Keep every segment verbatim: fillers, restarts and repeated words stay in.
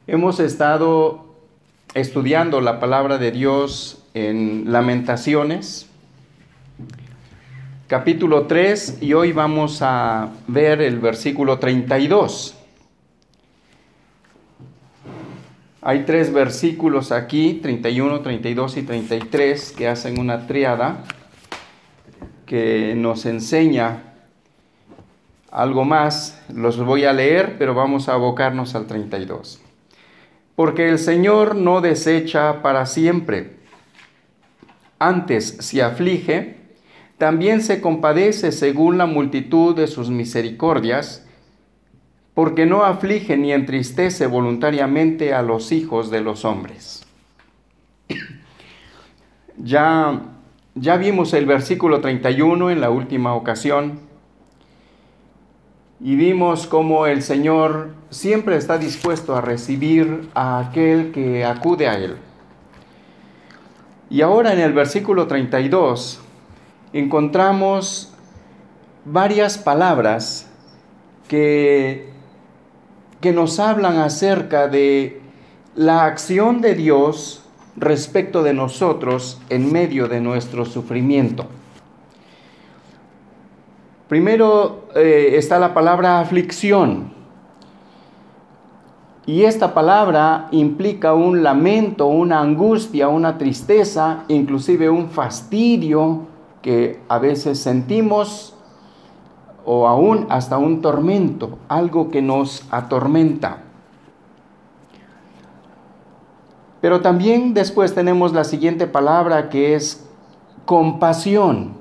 Hemos estado estudiando la palabra de Dios en Lamentaciones, capítulo tres, y hoy vamos a ver el versículo treinta y dos. Hay tres versículos aquí, treinta y uno, treinta y dos y treinta y tres, que hacen una tríada que nos enseña algo más. Los voy a leer, pero vamos a abocarnos al treinta y dos. Porque el Señor no desecha para siempre. Antes, si aflige, también se compadece según la multitud de sus misericordias, porque no aflige ni entristece voluntariamente a los hijos de los hombres. Ya, ya vimos el versículo treinta y uno en la última ocasión, y vimos cómo el Señor siempre está dispuesto a recibir a aquel que acude a Él. Y ahora en el versículo treinta y dos encontramos varias palabras que, que nos hablan acerca de la acción de Dios respecto de nosotros en medio de nuestro sufrimiento. Primero eh, está la palabra aflicción, y esta palabra implica un lamento, una angustia, una tristeza, inclusive un fastidio que a veces sentimos, o aún hasta un tormento, algo que nos atormenta. Pero también después tenemos la siguiente palabra, que es compasión.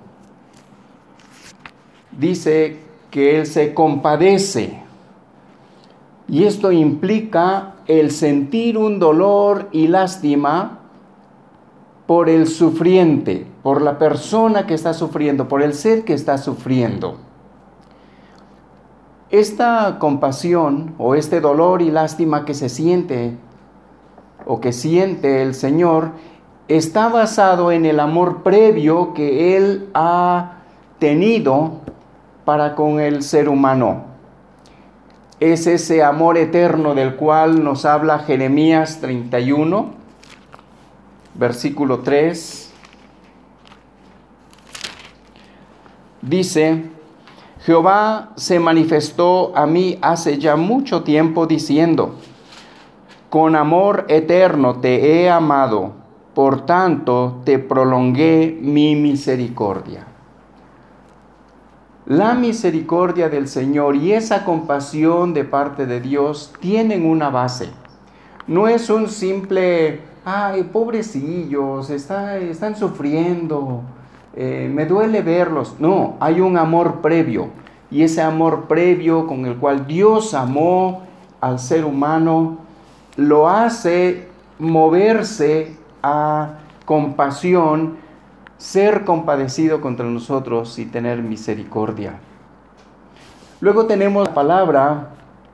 Dice que Él se compadece, y esto implica el sentir un dolor y lástima por el sufriente, por la persona que está sufriendo, por el ser que está sufriendo. Esta compasión o este dolor y lástima que se siente o que siente el Señor está basado en el amor previo que Él ha tenido para con el ser humano. Es ese amor eterno del cual nos habla Jeremías treinta y uno, versículo tres. Dice: Jehová se manifestó a mí hace ya mucho tiempo diciendo: con amor eterno te he amado, por tanto te prolongué mi misericordia. La misericordia del Señor y esa compasión de parte de Dios tienen una base. No es un simple, ay, pobrecillos, está, están sufriendo, eh, me duele verlos. No, hay un amor previo. Y ese amor previo con el cual Dios amó al ser humano, lo hace moverse a compasión, ser compadecido contra nosotros y tener misericordia. Luego tenemos la palabra,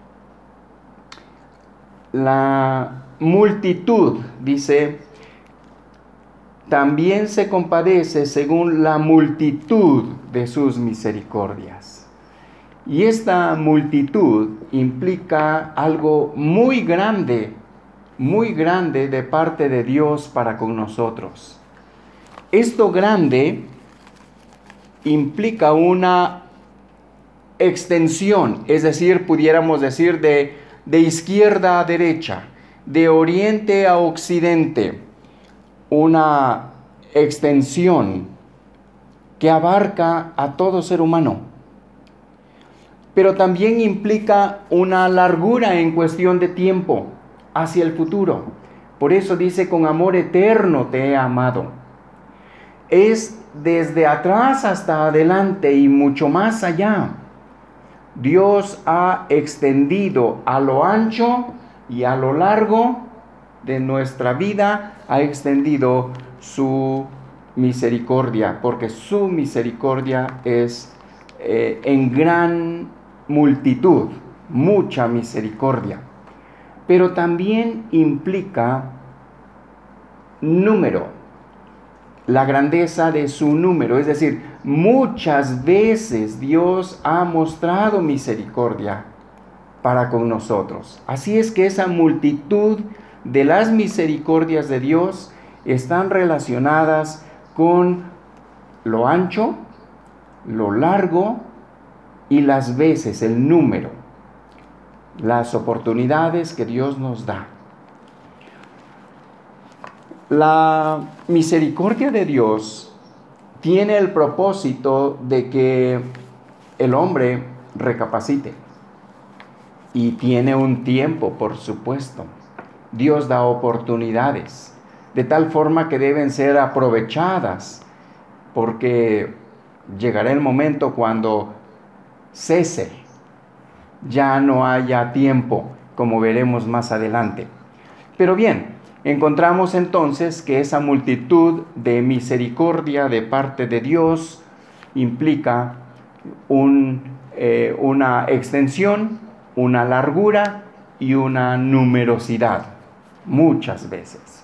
la multitud. Dice: también se compadece según la multitud de sus misericordias. Y esta multitud implica algo muy grande, muy grande de parte de Dios para con nosotros. Esto grande implica una extensión, es decir, pudiéramos decir de, de izquierda a derecha, de oriente a occidente, una extensión que abarca a todo ser humano. Pero también implica una largura en cuestión de tiempo hacia el futuro. Por eso dice: con amor eterno te he amado. Es desde atrás hasta adelante y mucho más allá. Dios ha extendido a lo ancho y a lo largo de nuestra vida, ha extendido su misericordia, porque su misericordia es eh, en gran multitud, mucha misericordia. Pero también implica número, la grandeza de su número, es decir, muchas veces Dios ha mostrado misericordia para con nosotros. Así es que esa multitud de las misericordias de Dios están relacionadas con lo ancho, lo largo y las veces, el número, las oportunidades que Dios nos da. La misericordia de Dios tiene el propósito de que el hombre recapacite. Y tiene un tiempo, por supuesto. Dios da oportunidades, de tal forma que deben ser aprovechadas, porque llegará el momento cuando cese, ya no haya tiempo, como veremos más adelante. Pero bien, encontramos entonces que esa multitud de misericordia de parte de Dios implica un, eh, una extensión, una largura y una numerosidad, muchas veces.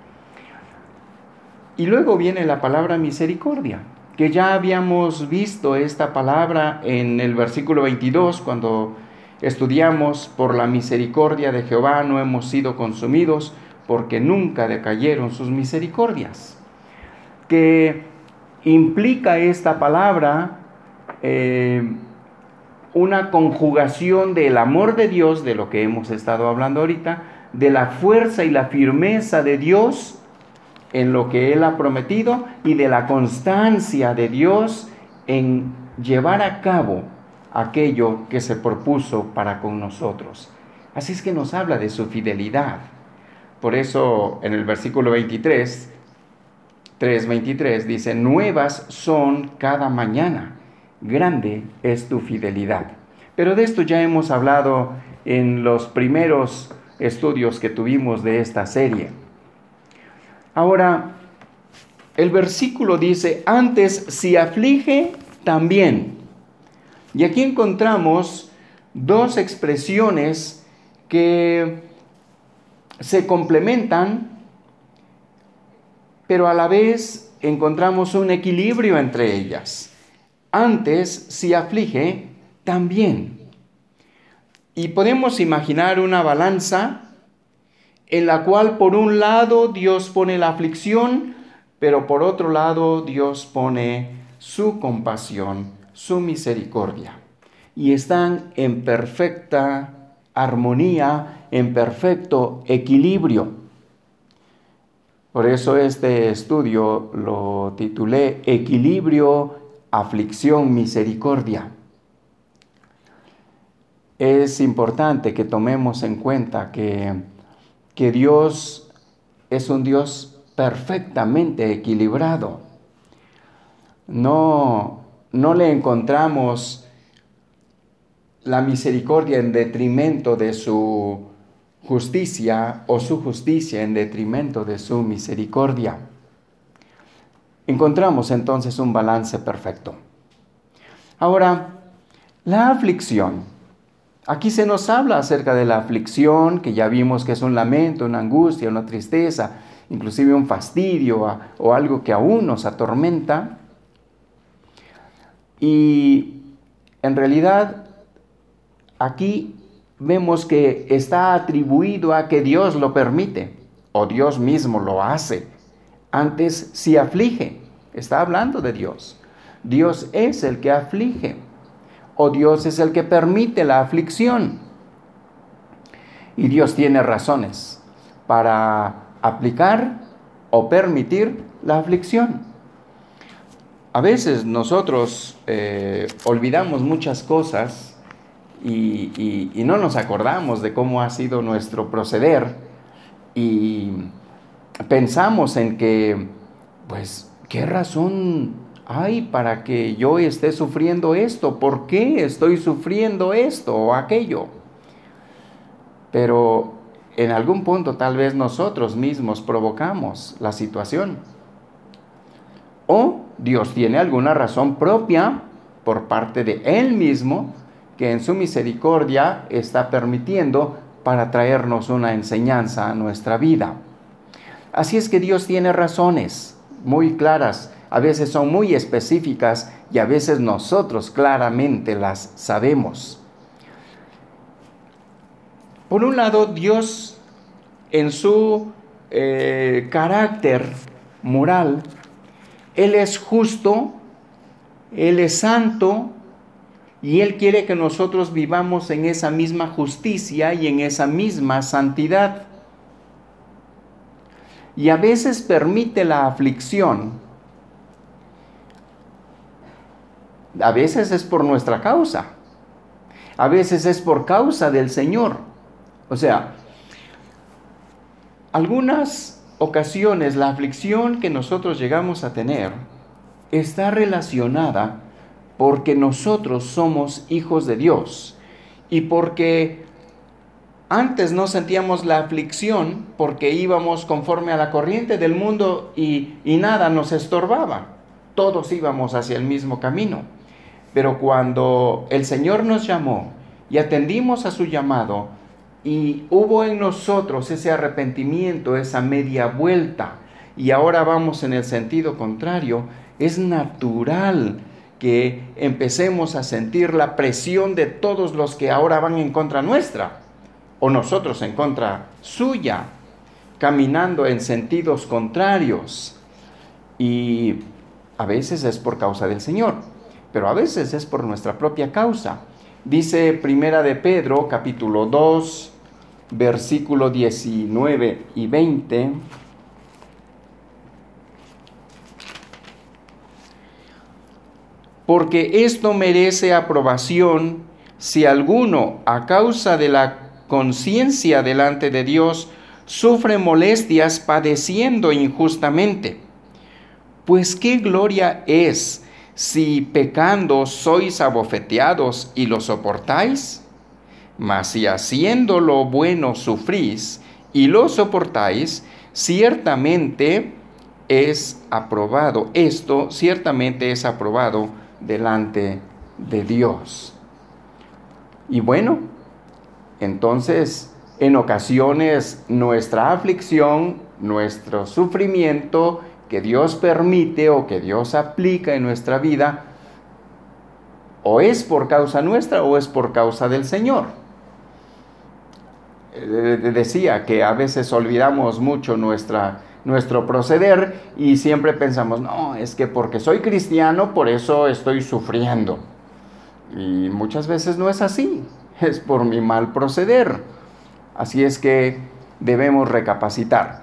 Y luego viene la palabra misericordia, que ya habíamos visto esta palabra en el versículo veintidós, cuando estudiamos: por la misericordia de Jehová no hemos sido consumidos, porque nunca decayeron sus misericordias. Que implica esta palabra eh, una conjugación del amor de Dios, de lo que hemos estado hablando ahorita, de la fuerza y la firmeza de Dios en lo que Él ha prometido y de la constancia de Dios en llevar a cabo aquello que se propuso para con nosotros. Así es que nos habla de su fidelidad. Por eso en el versículo veintitrés, tres veintitrés dice: nuevas son cada mañana, grande es tu fidelidad. Pero de esto ya hemos hablado en los primeros estudios que tuvimos de esta serie. Ahora, el versículo dice: antes si aflige, también. Y aquí encontramos dos expresiones que se complementan, pero a la vez encontramos un equilibrio entre ellas. Antes si aflige, también. Y podemos imaginar una balanza en la cual por un lado Dios pone la aflicción, pero por otro lado Dios pone su compasión, su misericordia. Y están en perfecta armonía, en perfecto equilibrio. Por eso este estudio lo titulé Equilibrio, aflicción, misericordia. Es importante que tomemos en cuenta que, que Dios es un Dios perfectamente equilibrado. No, no le encontramos la misericordia en detrimento de su justicia o su justicia en detrimento de su misericordia. Encontramos entonces un balance perfecto. Ahora, la aflicción. Aquí se nos habla acerca de la aflicción, que ya vimos que es un lamento, una angustia, una tristeza, inclusive un fastidio a, o algo que aún nos atormenta. Y en realidad aquí vemos que está atribuido a que Dios lo permite o Dios mismo lo hace. Antes si aflige, está hablando de Dios. Dios es el que aflige o Dios es el que permite la aflicción. Y Dios tiene razones para aplicar o permitir la aflicción. A veces nosotros eh, olvidamos muchas cosas y, y, y no nos acordamos de cómo ha sido nuestro proceder y pensamos en que, pues, ¿qué razón hay para que yo esté sufriendo esto? ¿Por qué estoy sufriendo esto o aquello? Pero en algún punto tal vez nosotros mismos provocamos la situación. O Dios tiene alguna razón propia por parte de Él mismo que en su misericordia está permitiendo para traernos una enseñanza a nuestra vida. Así es que Dios tiene razones muy claras, a veces son muy específicas y a veces nosotros claramente las sabemos. Por un lado, Dios en su eh, carácter moral, Él es justo, Él es santo, y Él quiere que nosotros vivamos en esa misma justicia y en esa misma santidad. Y a veces permite la aflicción. A veces es por nuestra causa. A veces es por causa del Señor. O sea, algunas ocasiones la aflicción que nosotros llegamos a tener está relacionada porque nosotros somos hijos de Dios y porque antes no sentíamos la aflicción porque íbamos conforme a la corriente del mundo y, y nada nos estorbaba. Todos íbamos hacia el mismo camino. Pero cuando el Señor nos llamó y atendimos a su llamado y hubo en nosotros ese arrepentimiento, esa media vuelta, y ahora vamos en el sentido contrario, es natural que empecemos a sentir la presión de todos los que ahora van en contra nuestra, o nosotros en contra suya, caminando en sentidos contrarios. Y a veces es por causa del Señor, pero a veces es por nuestra propia causa. Dice Primera de Pedro, capítulo dos, versículo diecinueve y veinte. Porque esto merece aprobación si alguno, a causa de la conciencia delante de Dios, sufre molestias padeciendo injustamente. Pues qué gloria es si pecando sois abofeteados y lo soportáis, mas si haciendo lo bueno sufrís y lo soportáis, ciertamente es aprobado. Esto ciertamente es aprobado delante de Dios. Y bueno, entonces en ocasiones nuestra aflicción, nuestro sufrimiento que Dios permite o que Dios aplica en nuestra vida, o es por causa nuestra o es por causa del Señor. Eh, decía que a veces olvidamos mucho nuestra nuestro proceder y siempre pensamos, no, es que porque soy cristiano, por eso estoy sufriendo. Y muchas veces no es así, es por mi mal proceder. Así es que debemos recapacitar.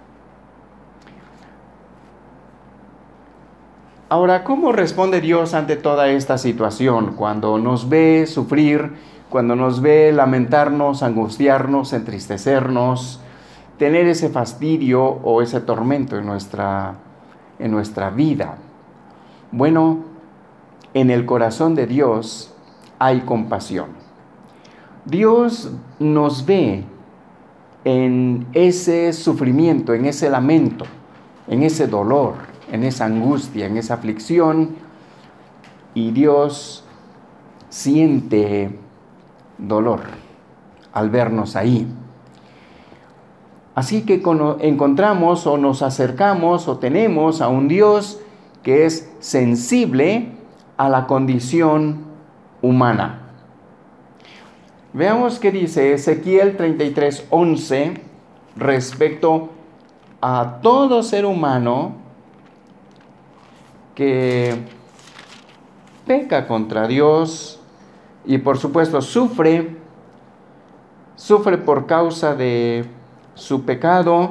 Ahora, ¿cómo responde Dios ante toda esta situación? Cuando nos ve sufrir, cuando nos ve lamentarnos, angustiarnos, entristecernos, tener ese fastidio o ese tormento en nuestra, en nuestra vida. Bueno, en el corazón de Dios hay compasión. Dios nos ve en ese sufrimiento, en ese lamento, en ese dolor, en esa angustia, en esa aflicción, y Dios siente dolor al vernos ahí. Así que encontramos o nos acercamos o tenemos a un Dios que es sensible a la condición humana. Veamos qué dice Ezequiel treinta y tres, once respecto a todo ser humano que peca contra Dios y por supuesto sufre, sufre por causa de su pecado.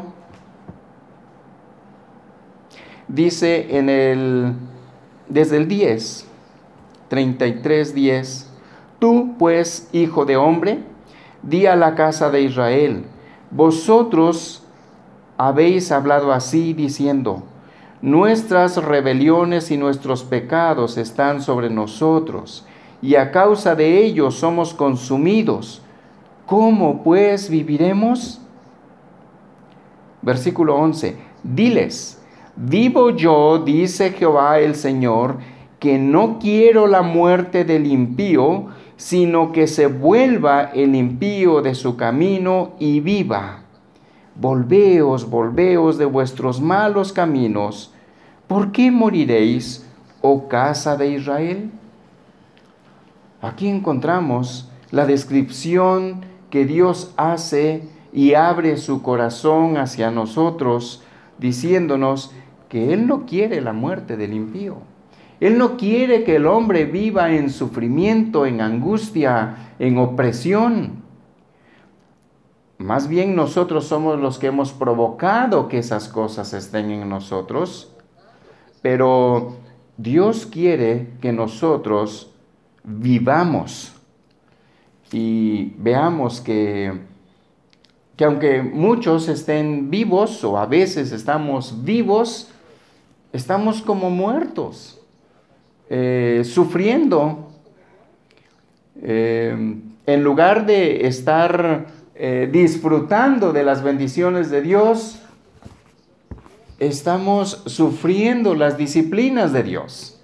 Dice en el, desde el diez, treinta y tres, diez, tú pues, hijo de hombre, di a la casa de Israel, vosotros habéis hablado así diciendo, nuestras rebeliones y nuestros pecados están sobre nosotros, y a causa de ellos somos consumidos. ¿Cómo pues viviremos? Versículo once, diles, vivo yo, dice Jehová el Señor, que no quiero la muerte del impío, sino que se vuelva el impío de su camino y viva. Volveos, volveos de vuestros malos caminos. ¿Por qué moriréis, oh casa de Israel? Aquí encontramos la descripción que Dios hace y abre su corazón hacia nosotros, diciéndonos que Él no quiere la muerte del impío. Él no quiere que el hombre viva en sufrimiento, en angustia, en opresión. Más bien nosotros somos los que hemos provocado que esas cosas estén en nosotros, pero Dios quiere que nosotros vivamos y veamos que, que aunque muchos estén vivos o a veces estamos vivos, estamos como muertos, eh, sufriendo. Eh, en lugar de estar eh, disfrutando de las bendiciones de Dios, estamos sufriendo las disciplinas de Dios.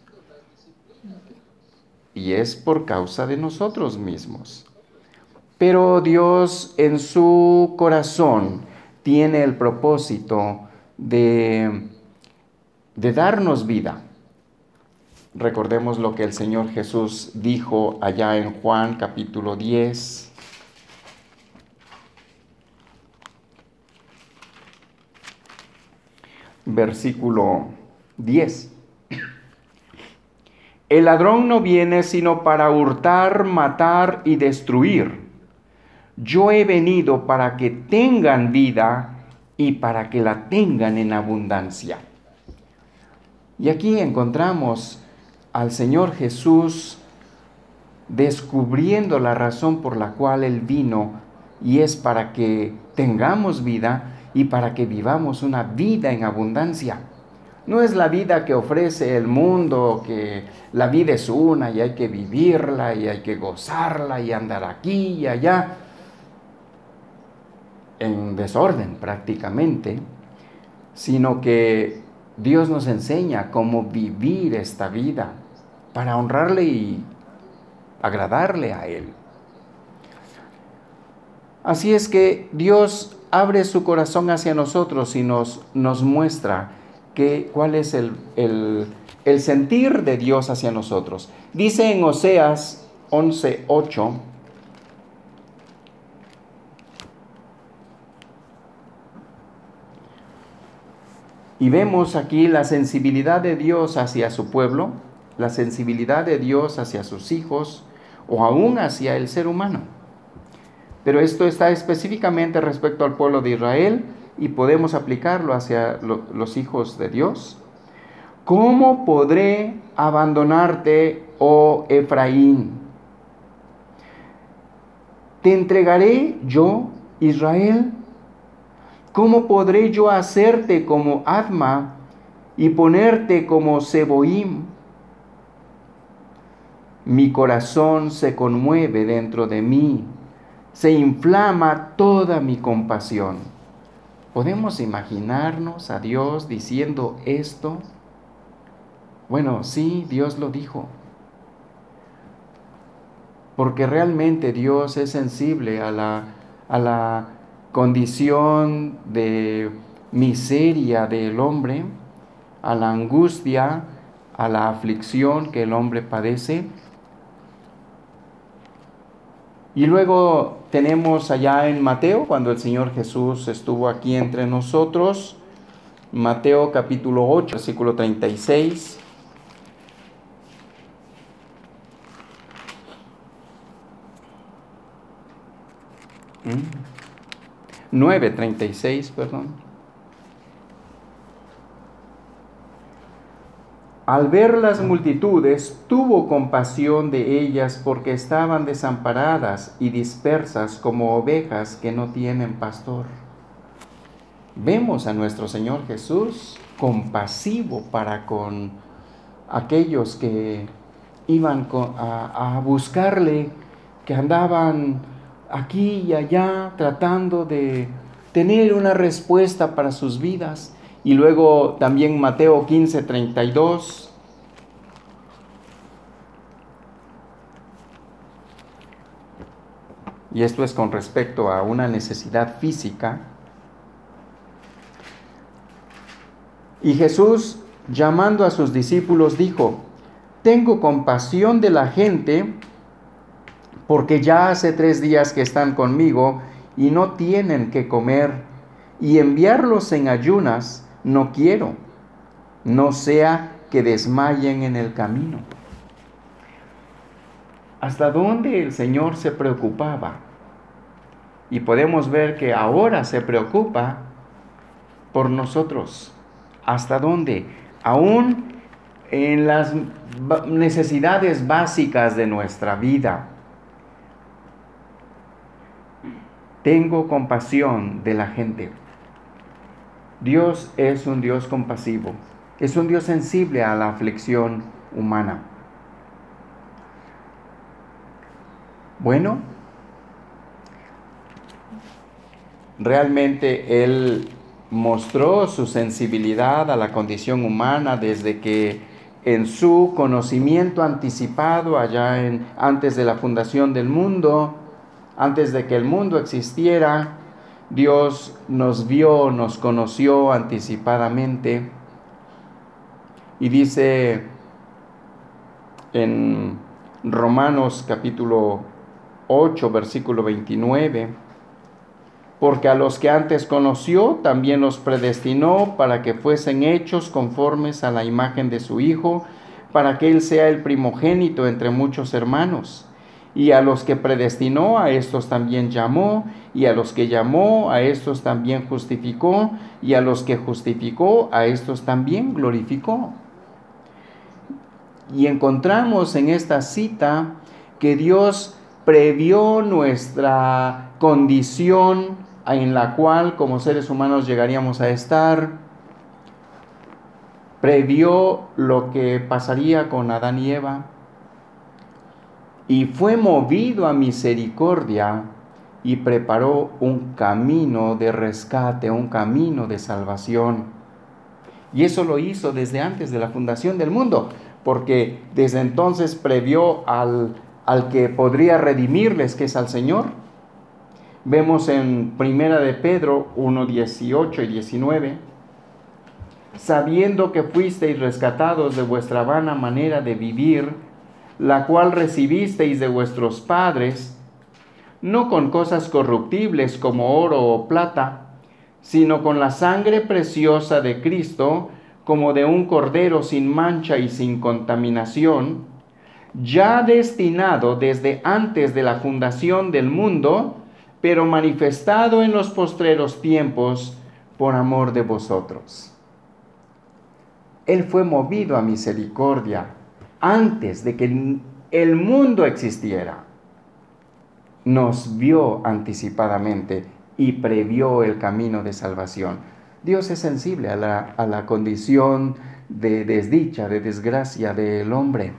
Y es por causa de nosotros mismos. Pero Dios en su corazón tiene el propósito de, de darnos vida. Recordemos lo que el Señor Jesús dijo allá en Juan capítulo diez. Versículo diez. El ladrón no viene sino para hurtar, matar y destruir. Yo he venido para que tengan vida y para que la tengan en abundancia. Y aquí encontramos al Señor Jesús descubriendo la razón por la cual Él vino, y es para que tengamos vida y para que vivamos una vida en abundancia. No es la vida que ofrece el mundo, que la vida es una y hay que vivirla y hay que gozarla y andar aquí y allá, en desorden prácticamente, sino que Dios nos enseña cómo vivir esta vida para honrarle y agradarle a Él. Así es que Dios abre su corazón hacia nosotros y nos, nos muestra que, cuál es el, el, el sentir de Dios hacia nosotros. Dice en Oseas once ocho, y vemos aquí la sensibilidad de Dios hacia su pueblo, la sensibilidad de Dios hacia sus hijos o aún hacia el ser humano. Pero esto está específicamente respecto al pueblo de Israel y podemos aplicarlo hacia lo, los hijos de Dios. ¿Cómo podré abandonarte, oh Efraín? ¿Te entregaré yo, Israel? ¿Cómo podré yo hacerte como Adma y ponerte como Seboim? Mi corazón se conmueve dentro de mí, se inflama toda mi compasión. ¿Podemos imaginarnos a Dios diciendo esto? Bueno, sí, Dios lo dijo. Porque realmente Dios es sensible a la, a la condición de miseria del hombre, a la angustia, a la aflicción que el hombre padece. Y luego tenemos allá en Mateo, cuando el Señor Jesús estuvo aquí entre nosotros, Mateo capítulo ocho, versículo treinta y seis. nueve treinta y seis, perdón. Al ver las multitudes, tuvo compasión de ellas porque estaban desamparadas y dispersas como ovejas que no tienen pastor. Vemos a nuestro Señor Jesús compasivo para con aquellos que iban a, a buscarle, que andaban aquí y allá tratando de tener una respuesta para sus vidas. Y luego también Mateo quince treinta y dos. Y esto es con respecto a una necesidad física. Y Jesús, llamando a sus discípulos, dijo: tengo compasión de la gente porque ya hace tres días que están conmigo y no tienen que comer, y enviarlos en ayunas no quiero, no sea que desmayen en el camino. ¿Hasta dónde el Señor se preocupaba? Y podemos ver que ahora se preocupa por nosotros. ¿Hasta dónde? Aún en las necesidades básicas de nuestra vida. Tengo compasión de la gente. Dios es un Dios compasivo. Es un Dios sensible a la aflicción humana. Bueno, realmente Él mostró su sensibilidad a la condición humana desde que en su conocimiento anticipado allá en, antes de la fundación del mundo, antes de que el mundo existiera, Dios nos vio, nos conoció anticipadamente. Y dice en Romanos capítulo ocho, versículo veintinueve, porque a los que antes conoció, también los predestinó para que fuesen hechos conformes a la imagen de su Hijo, para que Él sea el primogénito entre muchos hermanos. Y a los que predestinó, a estos también llamó, y a los que llamó, a estos también justificó, y a los que justificó, a estos también glorificó. Y encontramos en esta cita que Dios previó nuestra condición en la cual como seres humanos llegaríamos a estar, previó lo que pasaría con Adán y Eva, y fue movido a misericordia y preparó un camino de rescate, un camino de salvación. Y eso lo hizo desde antes de la fundación del mundo, porque desde entonces previó al, al que podría redimirles, que es al Señor. Vemos en Primera de Pedro uno, dieciocho y diecinueve, sabiendo que fuisteis rescatados de vuestra vana manera de vivir, la cual recibisteis de vuestros padres, no con cosas corruptibles como oro o plata, sino con la sangre preciosa de Cristo, como de un cordero sin mancha y sin contaminación, ya destinado desde antes de la fundación del mundo, pero manifestado en los postreros tiempos por amor de vosotros. Él fue movido a misericordia antes de que el mundo existiera. Nos vio anticipadamente y previó el camino de salvación. Dios es sensible a la, a la condición de desdicha, de desgracia del hombre.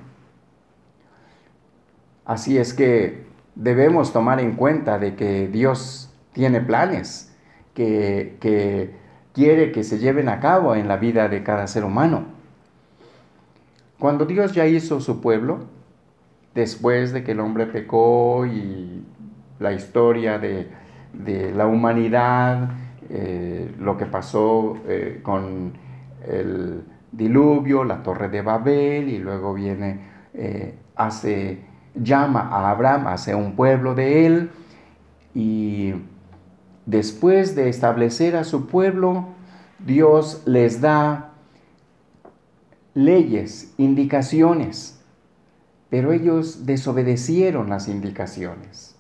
Así es que debemos tomar en cuenta de que Dios tiene planes que, que quiere que se lleven a cabo en la vida de cada ser humano. Cuando Dios ya hizo su pueblo, después de que el hombre pecó y la historia de, de la humanidad, eh, lo que pasó eh, con el diluvio, la torre de Babel, y luego viene, eh, hace... llama a Abraham, hace un pueblo de él, y después de establecer a su pueblo, Dios les da leyes, indicaciones, pero ellos desobedecieron las indicaciones.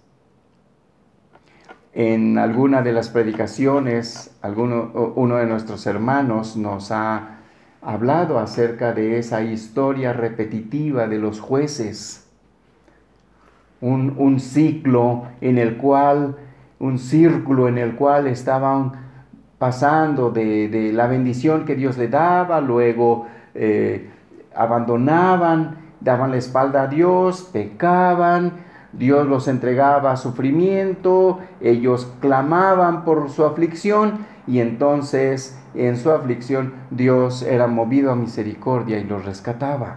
En alguna de las predicaciones, alguno, uno de nuestros hermanos nos ha hablado acerca de esa historia repetitiva de los jueces. Un, un ciclo en el cual, un círculo en el cual estaban pasando de, de la bendición que Dios le daba, luego eh, abandonaban, daban la espalda a Dios, pecaban, Dios los entregaba a sufrimiento, ellos clamaban por su aflicción, y entonces en su aflicción Dios era movido a misericordia y los rescataba.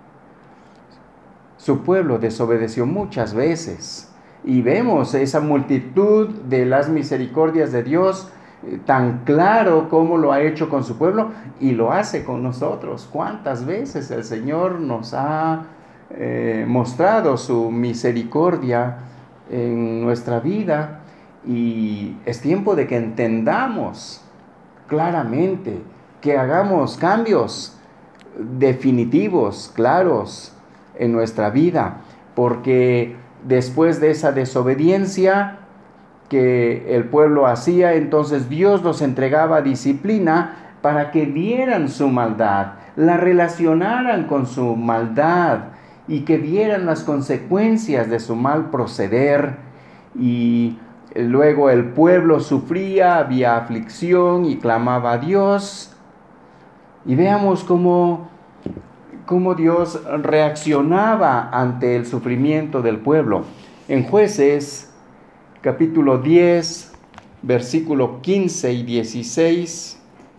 Su pueblo desobedeció muchas veces, y vemos esa multitud de las misericordias de Dios eh, tan claro como lo ha hecho con su pueblo, y lo hace con nosotros. ¿Cuántas veces el Señor nos ha eh, mostrado su misericordia en nuestra vida, y es tiempo de que entendamos claramente, que hagamos cambios definitivos, claros en nuestra vida, porque después de esa desobediencia que el pueblo hacía, entonces Dios los entregaba a disciplina para que vieran su maldad, la relacionaran con su maldad y que vieran las consecuencias de su mal proceder. Y luego el pueblo sufría, había aflicción y clamaba a Dios. Y veamos cómo, cómo Dios reaccionaba ante el sufrimiento del pueblo. En Jueces, capítulo diez, versículo quince y dieciséis.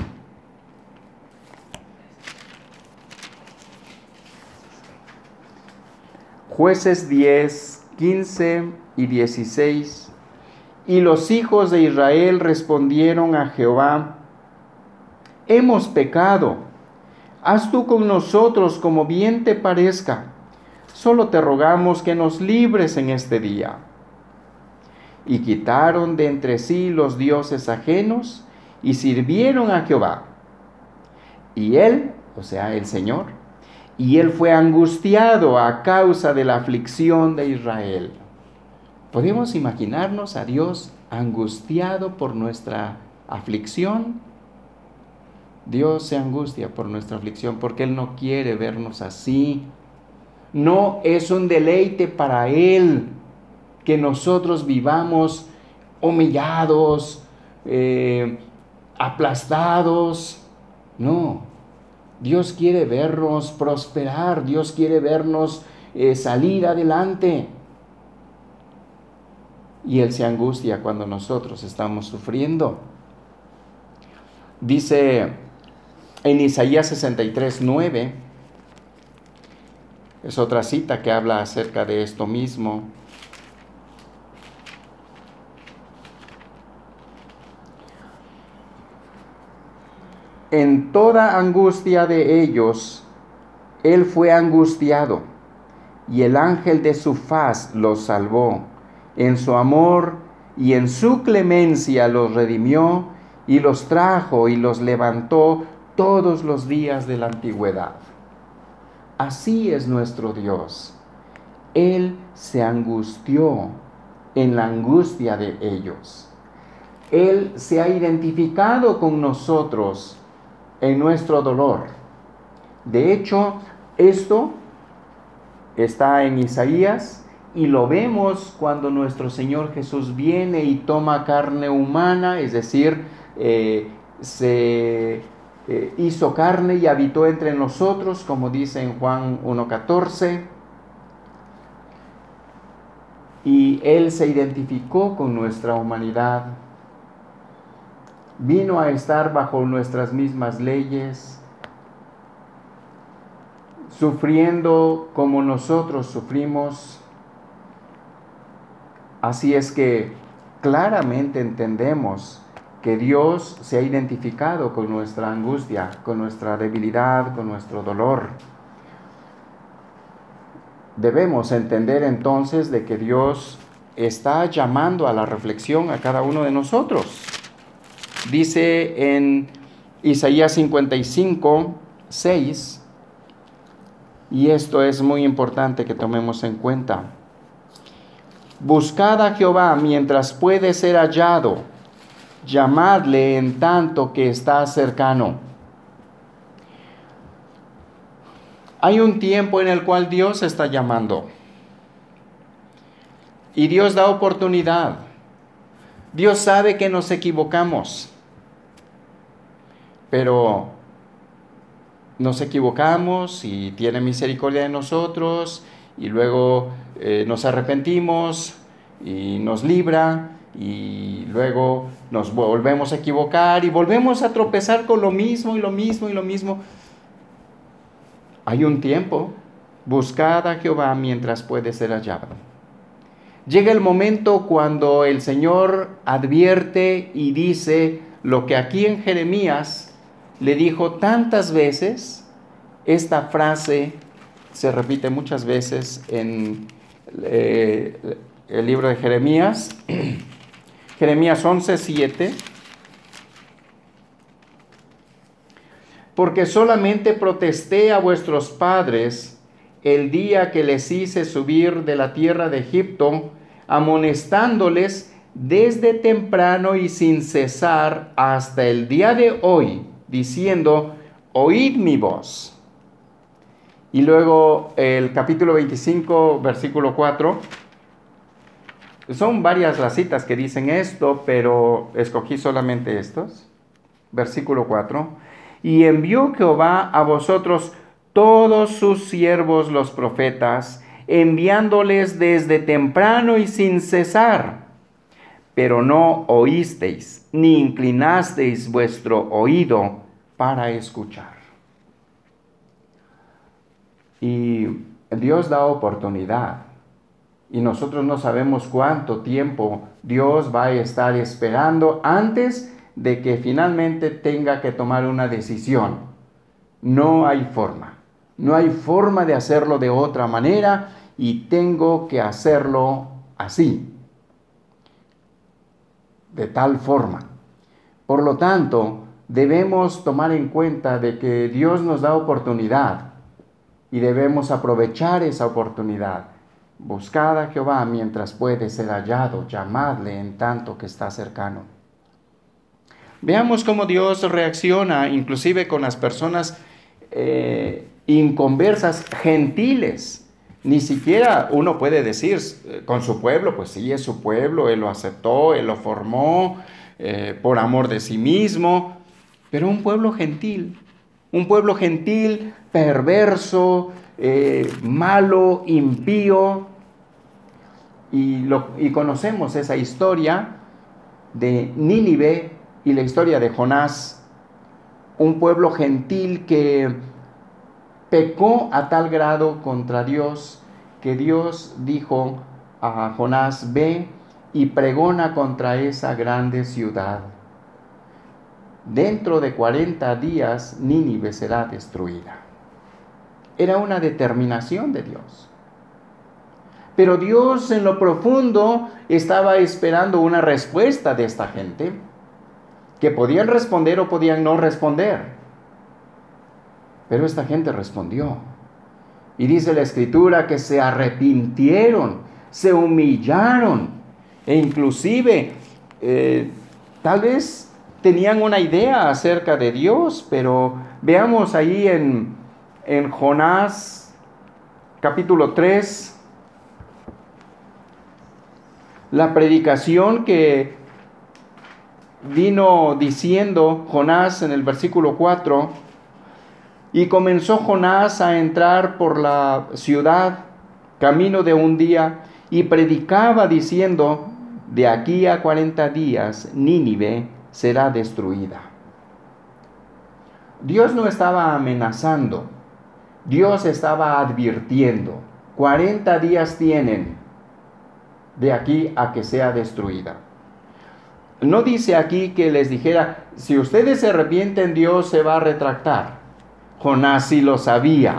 Jueces diez, quince y dieciséis. Y los hijos de Israel respondieron a Jehová: hemos pecado, haz tú con nosotros como bien te parezca, solo te rogamos que nos libres en este día. Y quitaron de entre sí los dioses ajenos y sirvieron a Jehová. Y él, o sea, el Señor, y él fue angustiado a causa de la aflicción de Israel. ¿Podemos imaginarnos a Dios angustiado por nuestra aflicción? Dios se angustia por nuestra aflicción porque Él no quiere vernos así. No es un deleite para Él que nosotros vivamos humillados, eh, aplastados. No, Dios quiere vernos prosperar, Dios quiere vernos eh, salir adelante. Y Él se angustia cuando nosotros estamos sufriendo. Dice en Isaías sesenta y tres, nueve, es otra cita que habla acerca de esto mismo. En toda angustia de ellos, Él fue angustiado, y el ángel de su faz los salvó. En su amor y en su clemencia los redimió, y los trajo y los levantó todos los días de la antigüedad. Así es nuestro Dios. Él se angustió en la angustia de ellos. Él se ha identificado con nosotros en nuestro dolor. De hecho, esto está en Isaías y lo vemos cuando nuestro Señor Jesús viene y toma carne humana, es decir, eh, se eh, hizo carne y habitó entre nosotros, como dice en Juan uno catorce. Y Él se identificó con nuestra humanidad. Vino a estar bajo nuestras mismas leyes, sufriendo como nosotros sufrimos. Así es que claramente entendemos que Dios se ha identificado con nuestra angustia, con nuestra debilidad, con nuestro dolor. Debemos entender entonces de que Dios está llamando a la reflexión a cada uno de nosotros. Dice en Isaías cincuenta y cinco, seis, y esto es muy importante que tomemos en cuenta. Buscad a Jehová mientras puede ser hallado, llamadle en tanto que está cercano. Hay un tiempo en el cual Dios está llamando. Y Dios da oportunidad. Dios sabe que nos equivocamos. Pero nos equivocamos y tiene misericordia de nosotros. Y luego eh, nos arrepentimos y nos libra. Y luego nos volvemos a equivocar y volvemos a tropezar con lo mismo y lo mismo y lo mismo. Hay un tiempo. Buscad a Jehová mientras puede ser hallado. Llega el momento cuando el Señor advierte y dice lo que aquí en Jeremías le dijo tantas veces, esta frase se repite muchas veces en eh, el libro de Jeremías. Jeremías once, siete. Porque solamente protesté a vuestros padres el día que les hice subir de la tierra de Egipto, amonestándoles desde temprano y sin cesar hasta el día de hoy, diciendo, oíd mi voz. Y luego el capítulo veinticinco, versículo cuatro. Son varias las citas que dicen esto, pero escogí solamente estos. Versículo cuatro. Y envió Jehová a vosotros todos sus siervos los profetas, enviándoles desde temprano y sin cesar. Pero no oísteis, ni inclinasteis vuestro oído para escuchar. Y Dios da oportunidad. Y nosotros no sabemos cuánto tiempo Dios va a estar esperando antes de que finalmente tenga que tomar una decisión. No hay forma. No hay forma de hacerlo de otra manera y tengo que hacerlo así. De tal forma. Por lo tanto, debemos tomar en cuenta de que Dios nos da oportunidad y debemos aprovechar esa oportunidad. Buscad a Jehová mientras puede ser hallado, llamadle en tanto que está cercano. Veamos cómo Dios reacciona inclusive con las personas eh, inconversas, gentiles. Ni siquiera uno puede decir con su pueblo, pues sí, es su pueblo, Él lo aceptó, Él lo formó eh, por amor de sí mismo, pero un pueblo gentil, un pueblo gentil, perverso, eh, malo, impío, y, lo, y conocemos esa historia de Nínive y la historia de Jonás, un pueblo gentil que pecó a tal grado contra Dios que Dios dijo a Jonás, ve y pregona contra esa grande ciudad. Dentro de cuarenta días Nínive será destruida. Era una determinación de Dios. Pero Dios en lo profundo estaba esperando una respuesta de esta gente, que podían responder o podían no responder. Pero esta gente respondió. Y dice la Escritura que se arrepintieron, se humillaron, e inclusive eh, tal vez tenían una idea acerca de Dios, pero veamos ahí en, en Jonás capítulo tres, la predicación que vino diciendo Jonás en el versículo cuatro, y comenzó Jonás a entrar por la ciudad, camino de un día, y predicaba diciendo, de aquí a cuarenta días Nínive será destruida. Dios no estaba amenazando, Dios estaba advirtiendo, cuarenta días tienen de aquí a que sea destruida. No dice aquí que les dijera, si ustedes se arrepienten, Dios se va a retractar. Jonás sí lo sabía.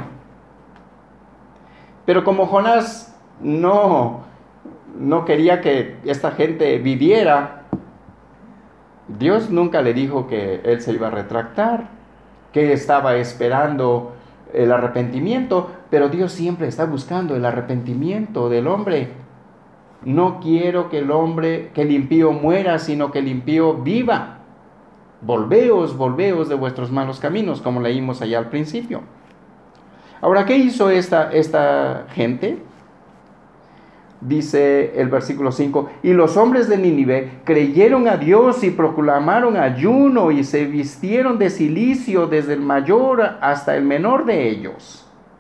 Pero como Jonás no, no quería que esta gente viviera, Dios nunca le dijo que él se iba a retractar, que estaba esperando el arrepentimiento, pero Dios siempre está buscando el arrepentimiento del hombre. No quiero que el hombre, que el impío muera, sino que el impío viva. Volveos, volveos de vuestros malos caminos, como leímos allá al principio. Ahora, ¿qué hizo esta, esta gente? Dice el versículo cinco, y los hombres de Nínive creyeron a Dios y proclamaron ayuno y se vistieron de cilicio desde el mayor hasta el menor de ellos.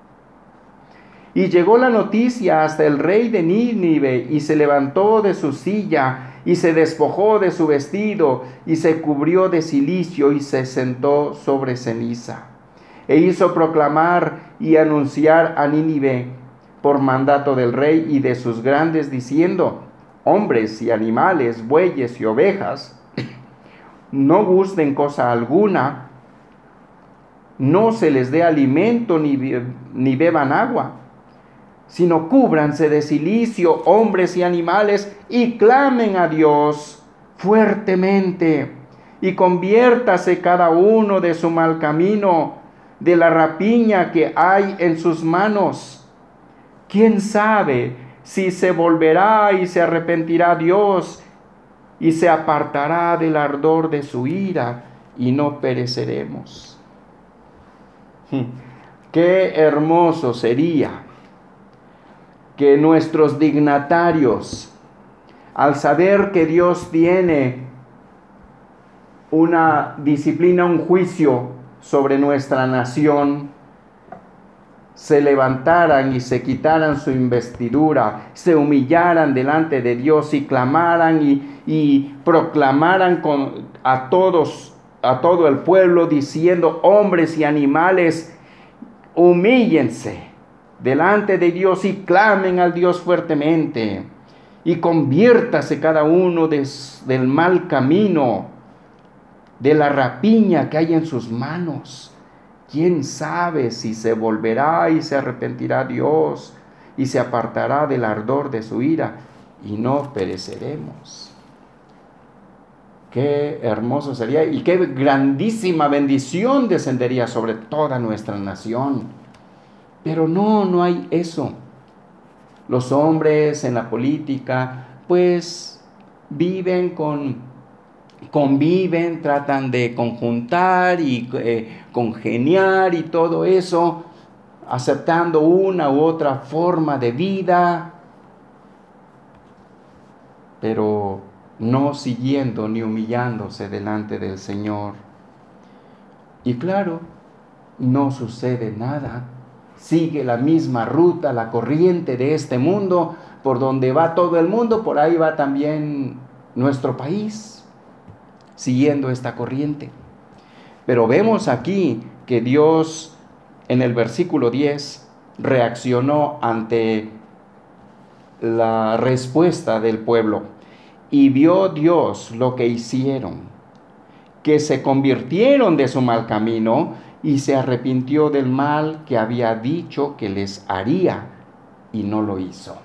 Y llegó la noticia hasta el rey de Nínive, y se levantó de su silla, y se despojó de su vestido, y se cubrió de cilicio, y se sentó sobre ceniza. E hizo proclamar y anunciar a Nínive, por mandato del rey y de sus grandes, diciendo, hombres y animales, bueyes y ovejas, no gusten cosa alguna, no se les dé alimento ni, ni beban agua, sino cúbranse de cilicio hombres y animales y clamen a Dios fuertemente, y conviértase cada uno de su mal camino, de la rapiña que hay en sus manos. ¿Quién sabe si se volverá y se arrepentirá Dios y se apartará del ardor de su ira y no pereceremos? Qué hermoso sería que nuestros dignatarios, al saber que Dios tiene una disciplina, un juicio sobre nuestra nación, se levantaran y se quitaran su investidura, se humillaran delante de Dios y clamaran y, y proclamaran con, a todos, a todo el pueblo, diciendo: hombres y animales, humíllense delante de Dios y clamen al Dios fuertemente, y conviértase cada uno de, del mal camino, de la rapiña que hay en sus manos. ¿Quién sabe si se volverá y se arrepentirá Dios y se apartará del ardor de su ira y no pereceremos? Qué hermoso sería y qué grandísima bendición descendería sobre toda nuestra nación. Pero no, no hay eso. Los hombres en la política, pues, viven con... conviven, tratan de conjuntar y eh, congeniar y todo eso, aceptando una u otra forma de vida, pero no siguiendo ni humillándose delante del Señor. Y claro, no sucede nada. Sigue la misma ruta, la corriente de este mundo, por donde va todo el mundo, por ahí va también nuestro país, siguiendo esta corriente. Pero vemos aquí que Dios, en el versículo diez, reaccionó ante la respuesta del pueblo. Y vio Dios lo que hicieron, que se convirtieron de su mal camino y se arrepintió del mal que había dicho que les haría, y no lo hizo.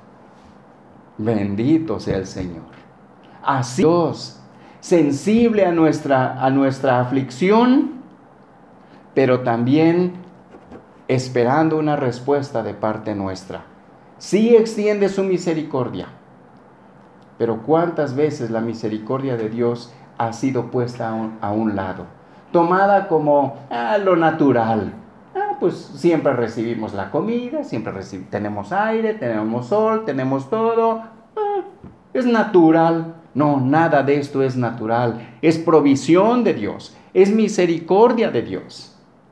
Bendito sea el Señor. Así Dios, sensible a nuestra, a nuestra aflicción, pero también esperando una respuesta de parte nuestra. Sí extiende su misericordia, pero ¿cuántas veces la misericordia de Dios ha sido puesta a un, a un lado? Tomada como ah, lo natural. Ah, pues siempre recibimos la comida, siempre recib- tenemos aire, tenemos sol, tenemos todo. Ah, es natural. No, nada de esto es natural. Es provisión de Dios, es misericordia de Dios.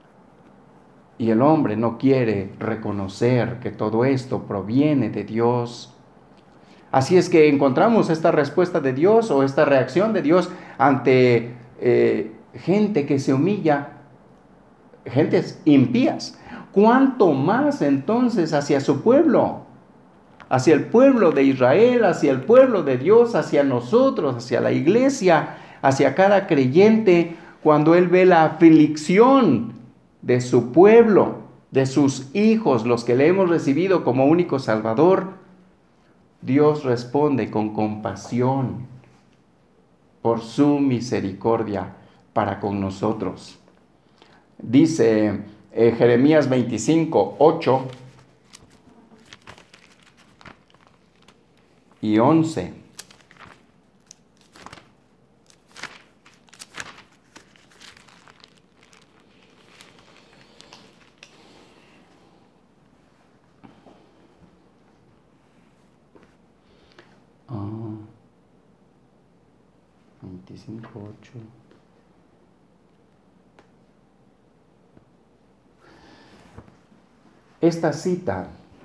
Y el hombre no quiere reconocer que todo esto proviene de Dios. Así es que encontramos esta respuesta de Dios o esta reacción de Dios ante eh, gente que se humilla, gentes impías. ¿Cuánto más entonces hacia su pueblo? Hacia el pueblo de Israel, hacia el pueblo de Dios, hacia nosotros, hacia la iglesia, hacia cada creyente, cuando Él ve la aflicción de su pueblo, de sus hijos, los que le hemos recibido como único Salvador. Dios responde con compasión por su misericordia para con nosotros. Dice eh, Jeremías veinticinco, ocho y once. Oh, veinticinco, ocho. Esta cita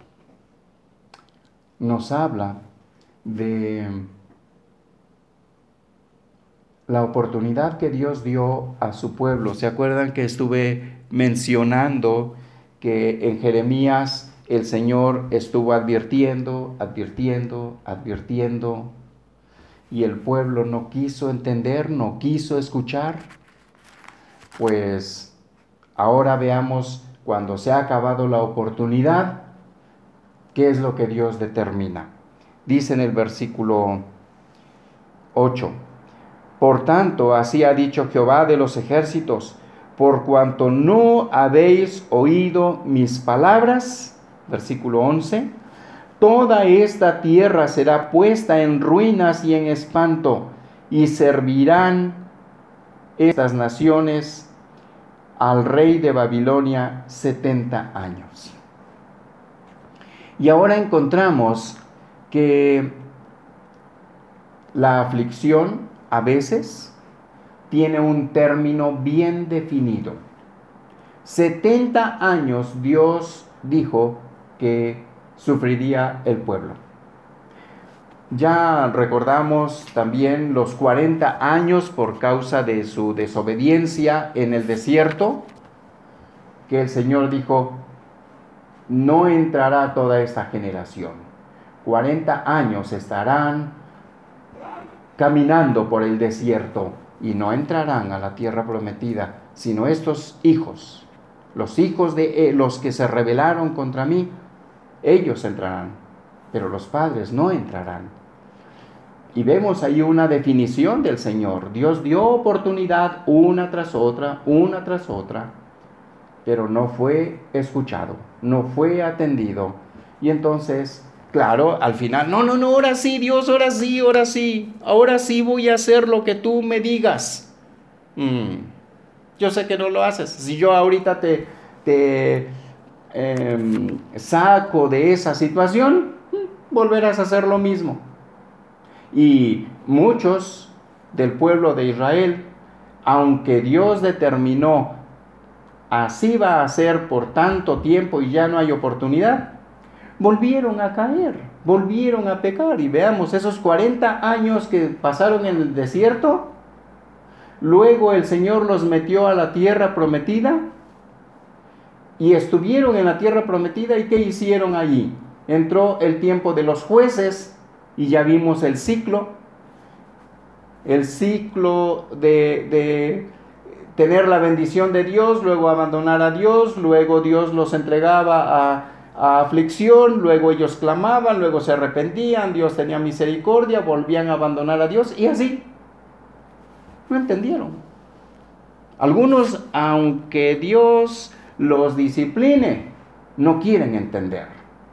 nos habla de la oportunidad que Dios dio a su pueblo. ¿Se acuerdan que estuve mencionando que en Jeremías el Señor estuvo advirtiendo, advirtiendo, advirtiendo, y el pueblo no quiso entender, no quiso escuchar? Pues Ahora veamos, cuando se ha acabado la oportunidad, qué es lo que Dios determina. Dice en el versículo ocho: por tanto, así ha dicho Jehová de los ejércitos, por cuanto no habéis oído mis palabras, versículo once, toda esta tierra será puesta en ruinas y en espanto, y servirán estas naciones al rey de Babilonia setenta años. Y ahora encontramos que la aflicción a veces tiene un término bien definido. setenta años Dios dijo que sufriría el pueblo. Ya recordamos también los cuarenta años por causa de su desobediencia en el desierto, que el Señor dijo, no entrará toda esta generación. cuarenta años estarán caminando por el desierto y no entrarán a la tierra prometida, sino estos hijos, los hijos de los que se rebelaron contra mí, ellos entrarán, pero los padres no entrarán. Y vemos ahí una definición del Señor. Dios dio oportunidad una tras otra, una tras otra, pero no fue escuchado, no fue atendido. Y entonces, claro, al final, no, no, no, ahora sí, Dios, ahora sí, ahora sí, ahora sí voy a hacer lo que tú me digas. Mm, yo sé que no lo haces. Si yo ahorita te, te eh, saco de esa situación, volverás a hacer lo mismo. Y muchos del pueblo de Israel, aunque Dios determinó así va a ser por tanto tiempo y ya no hay oportunidad, volvieron a caer, volvieron a pecar. Y veamos esos cuarenta años que pasaron en el desierto, luego el Señor los metió a la tierra prometida y estuvieron en la tierra prometida. ¿Y qué hicieron allí? Entró el tiempo de los jueces y ya vimos el ciclo, el ciclo de, de tener la bendición de Dios, luego abandonar a Dios, luego Dios los entregaba a, a aflicción, luego ellos clamaban, luego se arrepentían, Dios tenía misericordia, volvían a abandonar a Dios y así. No entendieron. Algunos, aunque Dios los discipline, no quieren entender.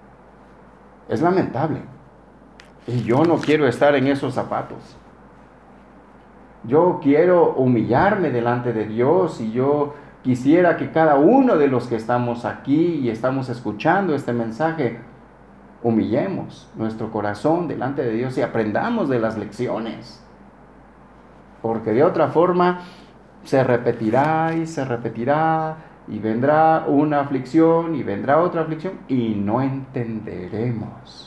Es lamentable. Y yo no quiero estar en esos zapatos. Yo quiero humillarme delante de Dios y yo quisiera que cada uno de los que estamos aquí y estamos escuchando este mensaje, humillemos nuestro corazón delante de Dios y aprendamos de las lecciones. Porque de otra forma se repetirá y se repetirá y vendrá una aflicción y vendrá otra aflicción y no entenderemos.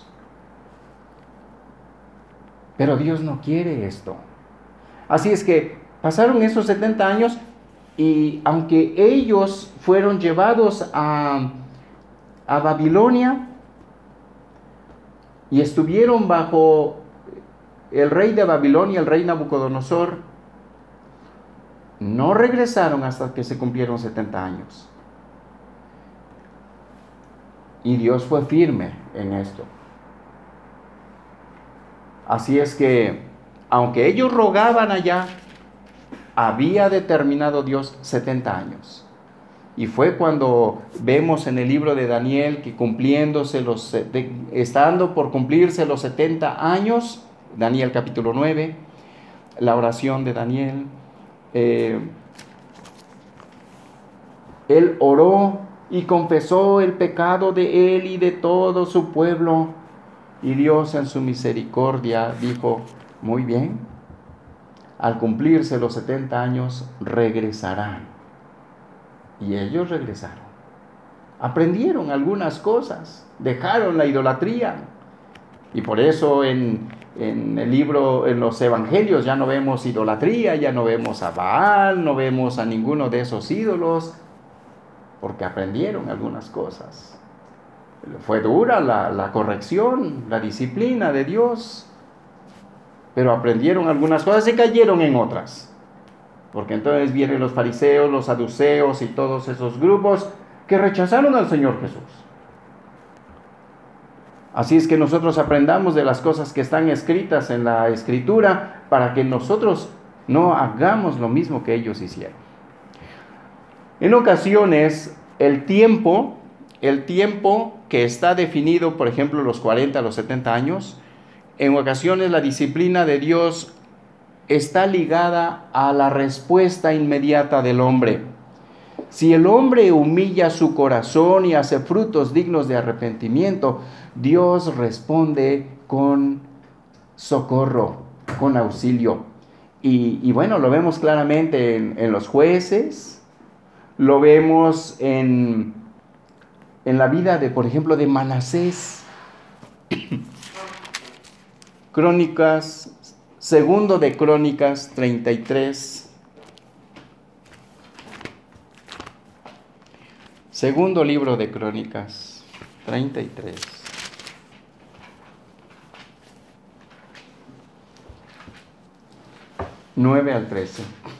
Pero Dios no quiere esto. Así es que pasaron esos setenta años y aunque ellos fueron llevados a, a Babilonia y estuvieron bajo el rey de Babilonia, el rey Nabucodonosor, no regresaron hasta que se cumplieron setenta años. Y Dios fue firme en esto. Así es que, aunque ellos rogaban allá, había determinado Dios setenta años. Y fue cuando vemos en el libro de Daniel que cumpliéndose los, de, estando por cumplirse los setenta años, Daniel capítulo nueve, la oración de Daniel, eh, él oró y confesó el pecado de él y de todo su pueblo. Y Dios en su misericordia dijo, muy bien, al cumplirse los setenta años regresarán. Y ellos regresaron. Aprendieron algunas cosas, dejaron la idolatría. Y por eso en, en el libro, en los evangelios ya no vemos idolatría, ya no vemos a Baal, no vemos a ninguno de esos ídolos, porque aprendieron algunas cosas. Fue dura la, la corrección, la disciplina de Dios, pero aprendieron algunas cosas y cayeron en otras. Porque entonces vienen los fariseos, los saduceos y todos esos grupos que rechazaron al Señor Jesús. Así es que nosotros aprendamos de las cosas que están escritas en la Escritura para que nosotros no hagamos lo mismo que ellos hicieron. En ocasiones, el tiempo, el tiempo que está definido, por ejemplo, los cuarenta, los setenta años, en ocasiones la disciplina de Dios está ligada a la respuesta inmediata del hombre. Si el hombre humilla su corazón y hace frutos dignos de arrepentimiento, Dios responde con socorro, con auxilio. Y, y bueno, lo vemos claramente en, en los jueces, lo vemos en, en la vida de, por ejemplo, de Manasés. Crónicas, segundo de Crónicas treinta y tres. Segundo libro de Crónicas treinta y tres. nueve al trece.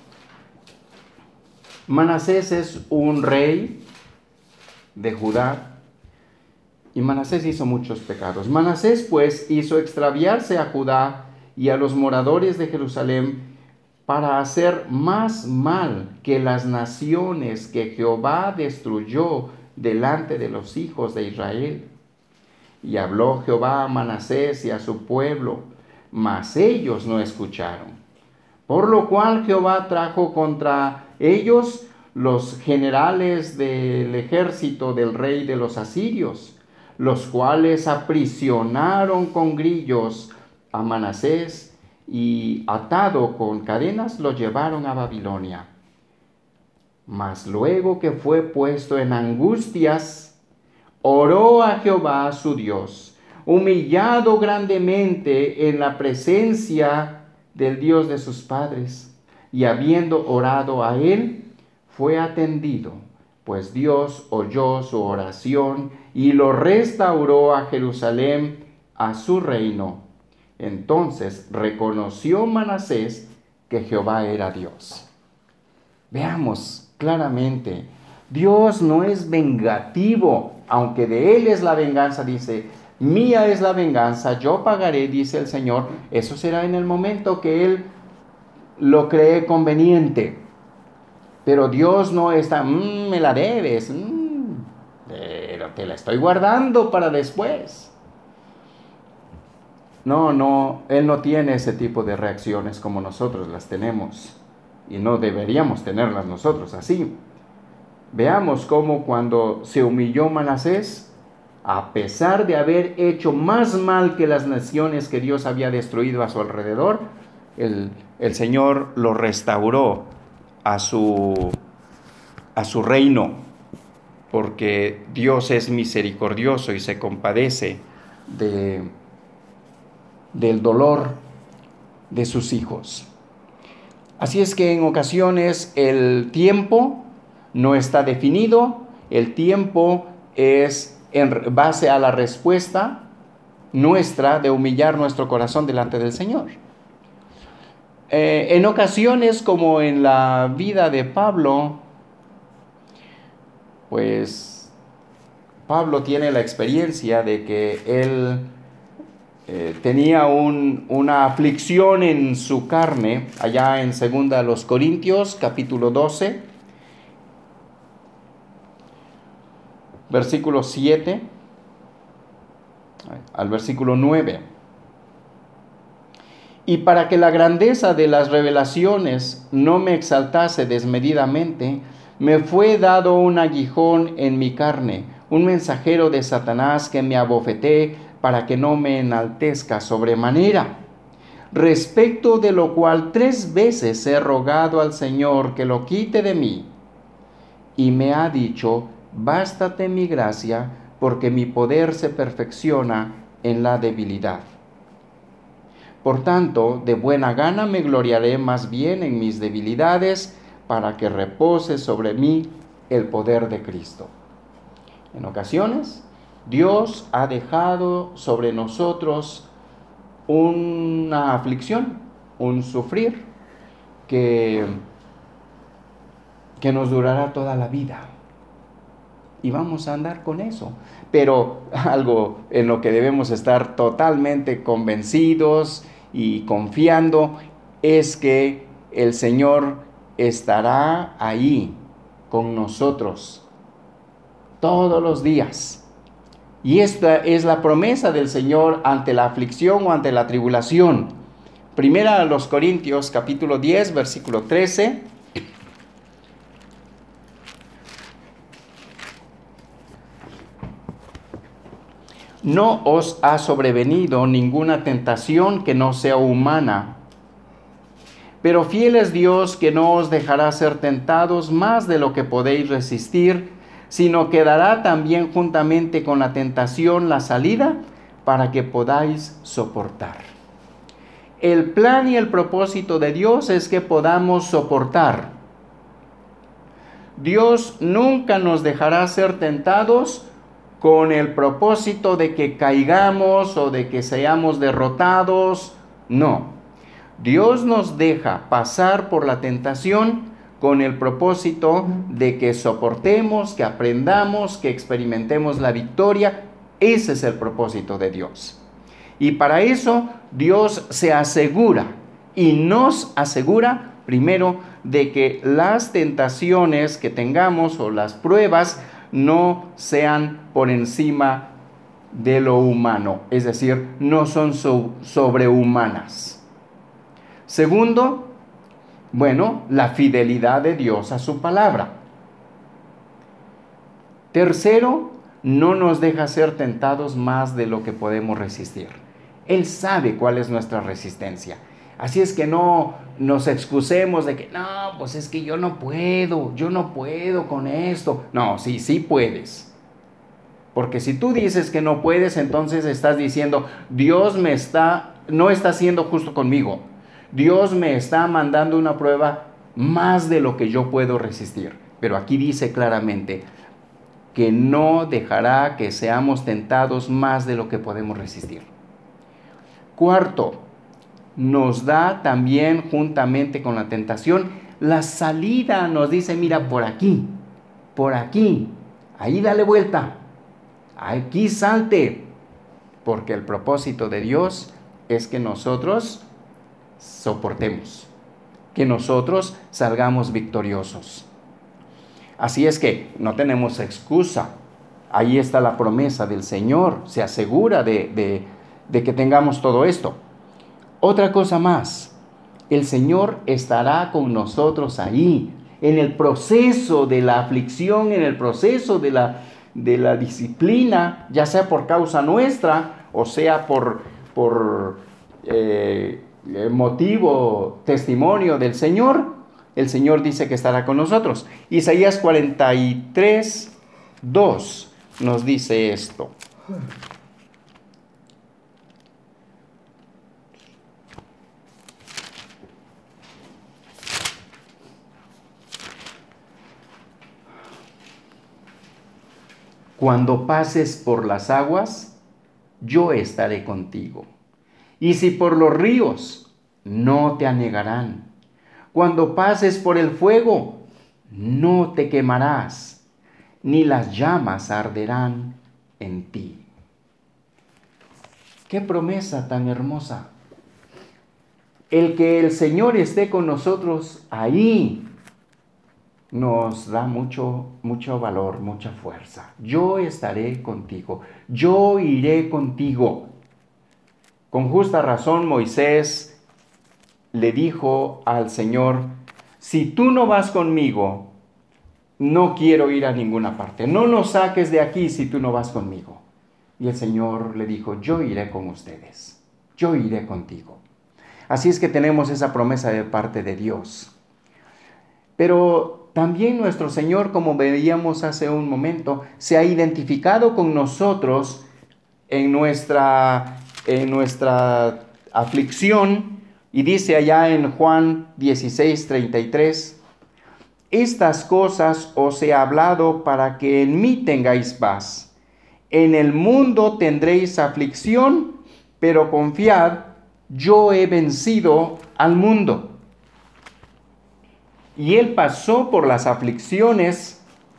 Manasés es un rey de Judá y Manasés hizo muchos pecados. Manasés pues hizo extraviarse a Judá y a los moradores de Jerusalén para hacer más mal que las naciones que Jehová destruyó delante de los hijos de Israel. Y habló Jehová a Manasés y a su pueblo, mas ellos no escucharon. Por lo cual Jehová trajo contra ellos los generales del ejército del rey de los asirios, los cuales aprisionaron con grillos a Manasés y atado con cadenas lo llevaron a Babilonia. Mas luego que fue puesto en angustias, oró a Jehová su Dios, humillado grandemente en la presencia del Dios de sus padres, y habiendo orado a él, fue atendido, pues Dios oyó su oración y lo restauró a Jerusalén a su reino. Entonces reconoció Manasés que Jehová era Dios. Veamos claramente, Dios no es vengativo, aunque de él es la venganza, dice, mía es la venganza, yo pagaré, dice el Señor. Eso será en el momento que él lo cree conveniente. Pero Dios no está, mmm, me la debes, mmm, pero te la estoy guardando para después. No, no, Él no tiene ese tipo de reacciones como nosotros las tenemos. Y no deberíamos tenerlas nosotros así. Veamos cómo cuando se humilló Manasés, a pesar de haber hecho más mal que las naciones que Dios había destruido a su alrededor, el, el Señor lo restauró a su, a su reino, porque Dios es misericordioso y se compadece de, del dolor de sus hijos. Así es que en ocasiones el tiempo no está definido, el tiempo es en base a la respuesta nuestra de humillar nuestro corazón delante del Señor. Eh, en ocasiones, como en la vida de Pablo, pues Pablo tiene la experiencia de que él eh, tenía un, una aflicción en su carne, allá en segunda los Corintios, capítulo doce, versículo siete al versículo nueve. Y para que la grandeza de las revelaciones no me exaltase desmedidamente, me fue dado un aguijón en mi carne, un mensajero de Satanás que me abofeté para que no me enaltezca sobremanera. Respecto de lo cual tres veces he rogado al Señor que lo quite de mí. Y me ha dicho, bástate mi gracia, porque mi poder se perfecciona en la debilidad. Por tanto, de buena gana me gloriaré más bien en mis debilidades, para que repose sobre mí el poder de Cristo. En ocasiones, Dios ha dejado sobre nosotros una aflicción, un sufrir, que que nos durará toda la vida. Y vamos a andar con eso. Pero algo en lo que debemos estar totalmente convencidos y confiando es que el Señor estará ahí con nosotros todos los días. Y esta es la promesa del Señor ante la aflicción o ante la tribulación. Primera a los Corintios, capítulo diez, versículo trece. No os ha sobrevenido ninguna tentación que no sea humana, pero fiel es Dios, que no os dejará ser tentados más de lo que podéis resistir, sino que dará también juntamente con la tentación la salida para que podáis soportar. El plan y el propósito de Dios es que podamos soportar. Dios nunca nos dejará ser tentados con el propósito de que caigamos o de que seamos derrotados. No. Dios nos deja pasar por la tentación con el propósito de que soportemos, que aprendamos, que experimentemos la victoria. Ese es el propósito de Dios. Y para eso Dios se asegura y nos asegura primero de que las tentaciones que tengamos o las pruebas no sean por encima de lo humano, es decir, no son so- sobrehumanas. Segundo, bueno, la fidelidad de Dios a su palabra. Tercero, no nos deja ser tentados más de lo que podemos resistir. Él sabe cuál es nuestra resistencia. Así es que no nos excusemos de que, no, pues es que yo no puedo, yo no puedo con esto. No, sí, sí puedes. Porque si tú dices que no puedes, entonces estás diciendo, Dios me está, no está siendo justo conmigo. Dios me está mandando una prueba más de lo que yo puedo resistir. Pero aquí dice claramente que no dejará que seamos tentados más de lo que podemos resistir. Cuarto, nos da también juntamente con la tentación la salida. Nos dice, mira, por aquí, por aquí, ahí dale vuelta, aquí salte, porque el propósito de Dios es que nosotros soportemos, que nosotros salgamos victoriosos. Así es que no tenemos excusa. Ahí está la promesa del Señor, se asegura de, de, de que tengamos todo esto. Otra cosa más, el Señor estará con nosotros ahí, en el proceso de la aflicción, en el proceso de la, de la disciplina, ya sea por causa nuestra, o sea por, por eh, motivo, testimonio del Señor. El Señor dice que estará con nosotros. Isaías cuarenta y tres, dos nos dice esto. Cuando pases por las aguas, yo estaré contigo. Y si por los ríos, no te anegarán. Cuando pases por el fuego, no te quemarás, ni las llamas arderán en ti. ¡Qué promesa tan hermosa! El que el Señor esté con nosotros ahí nos da mucho, mucho valor, mucha fuerza. Yo estaré contigo, yo iré contigo. Con justa razón Moisés le dijo al Señor, si tú no vas conmigo, no quiero ir a ninguna parte. No nos saques de aquí si tú no vas conmigo. Y el Señor le dijo, yo iré con ustedes, yo iré contigo. Así es que tenemos esa promesa de parte de Dios. Pero también nuestro Señor, como veíamos hace un momento, se ha identificado con nosotros en nuestra, en nuestra aflicción. Y dice allá en Juan dieciséis, treinta y tres, estas cosas os he hablado para que en mí tengáis paz. En el mundo tendréis aflicción, pero confiad, yo he vencido al mundo. Y Él pasó por las aflicciones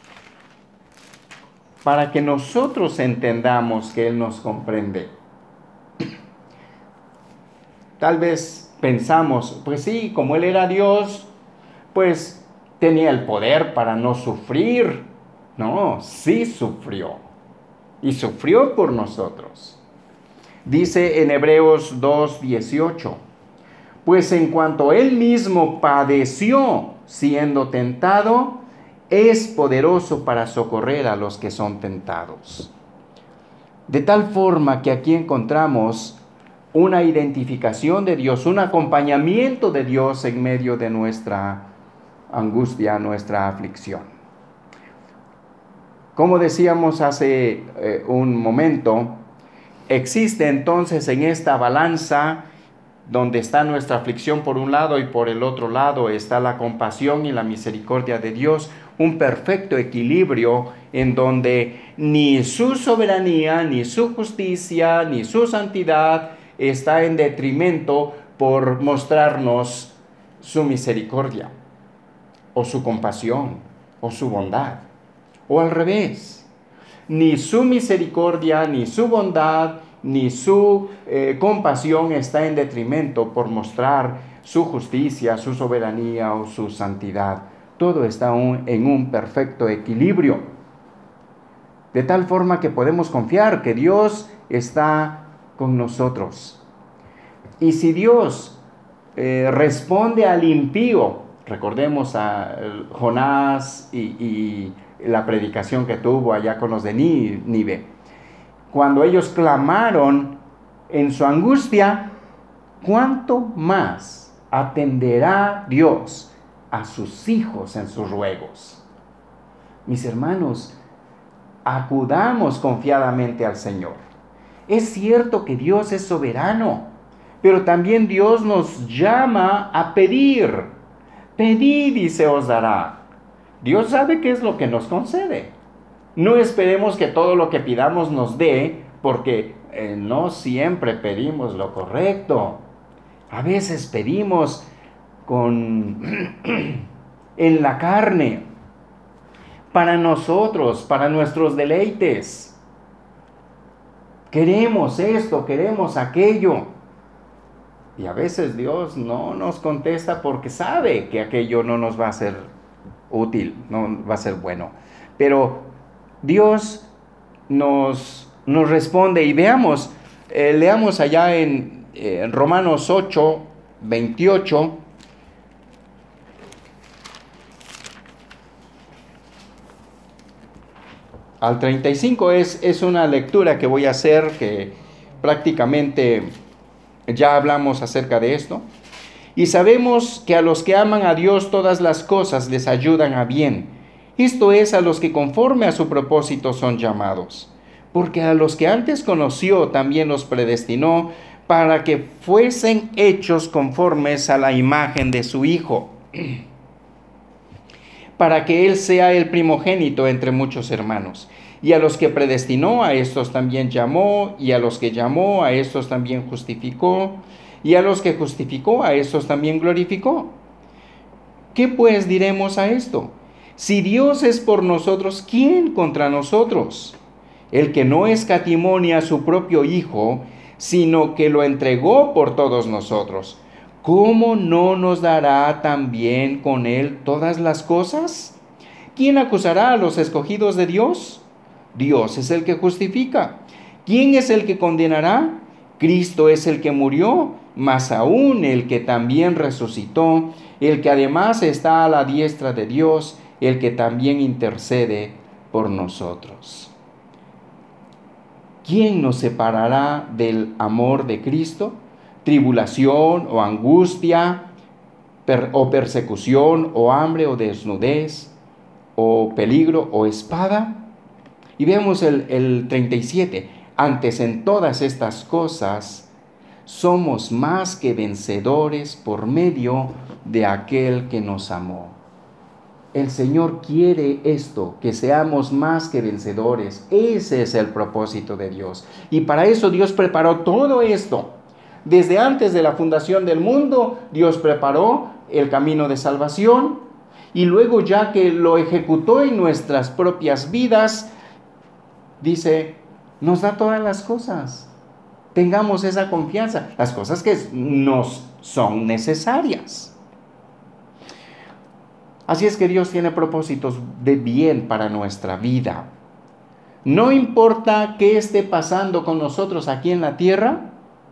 para que nosotros entendamos que Él nos comprende. Tal vez pensamos, pues sí, como Él era Dios, pues tenía el poder para no sufrir. No, sí sufrió. Y sufrió por nosotros. Dice en Hebreos dos dieciocho, pues en cuanto Él mismo padeció siendo tentado, es poderoso para socorrer a los que son tentados. De tal forma que aquí encontramos una identificación de Dios, un acompañamiento de Dios en medio de nuestra angustia, nuestra aflicción. Como decíamos hace eh, un momento, existe entonces en esta balanza donde está nuestra aflicción por un lado y por el otro lado está la compasión y la misericordia de Dios, un perfecto equilibrio en donde ni su soberanía, ni su justicia, ni su santidad está en detrimento por mostrarnos su misericordia, o su compasión, o su bondad, o al revés. Ni su misericordia, ni su bondad, ni su eh, compasión está en detrimento por mostrar su justicia, su soberanía o su santidad. Todo está un, en un perfecto equilibrio. De tal forma que podemos confiar que Dios está con nosotros. Y si Dios eh, responde al impío, recordemos a Jonás y, y la predicación que tuvo allá con los de Nínive, cuando ellos clamaron en su angustia, ¿cuánto más atenderá Dios a sus hijos en sus ruegos? Mis hermanos, acudamos confiadamente al Señor. Es cierto que Dios es soberano, pero también Dios nos llama a pedir. Pedid y se os dará. Dios sabe qué es lo que nos concede. No esperemos que todo lo que pidamos nos dé, porque eh, no siempre pedimos lo correcto. A veces pedimos con en la carne, para nosotros, para nuestros deleites. Queremos esto, queremos aquello. Y a veces Dios no nos contesta porque sabe que aquello no nos va a ser útil, no va a ser bueno. Pero Dios nos, nos responde y veamos, eh, leamos allá en eh, Romanos ocho, veintiocho. Al treinta y cinco es, es una lectura que voy a hacer, que prácticamente ya hablamos acerca de esto. Y sabemos que a los que aman a Dios todas las cosas les ayudan a bien. Esto es, a los que conforme a su propósito son llamados. Porque a los que antes conoció también los predestinó para que fuesen hechos conformes a la imagen de su Hijo, para que Él sea el primogénito entre muchos hermanos. Y a los que predestinó, a estos también llamó, y a los que llamó, a estos también justificó, y a los que justificó, a estos también glorificó. ¿Qué pues diremos a esto? Si Dios es por nosotros, ¿quién contra nosotros? El que no escatimó ni a su propio Hijo, sino que lo entregó por todos nosotros, ¿cómo no nos dará también con Él todas las cosas? ¿Quién acusará a los escogidos de Dios? Dios es el que justifica. ¿Quién es el que condenará? Cristo es el que murió, mas aún el que también resucitó, el que además está a la diestra de Dios, el que también intercede por nosotros. ¿Quién nos separará del amor de Cristo? ¿Tribulación o angustia, per, o persecución, o hambre, o desnudez, o peligro, o espada? Y vemos el, el treinta y siete. Antes en todas estas cosas somos más que vencedores por medio de aquel que nos amó. El Señor quiere esto, que seamos más que vencedores. Ese es el propósito de Dios. Y para eso Dios preparó todo esto. Desde antes de la fundación del mundo, Dios preparó el camino de salvación. Y luego, ya que lo ejecutó en nuestras propias vidas, dice, nos da todas las cosas. Tengamos esa confianza, las cosas que nos son necesarias. Así es que Dios tiene propósitos de bien para nuestra vida. No importa qué esté pasando con nosotros aquí en la tierra,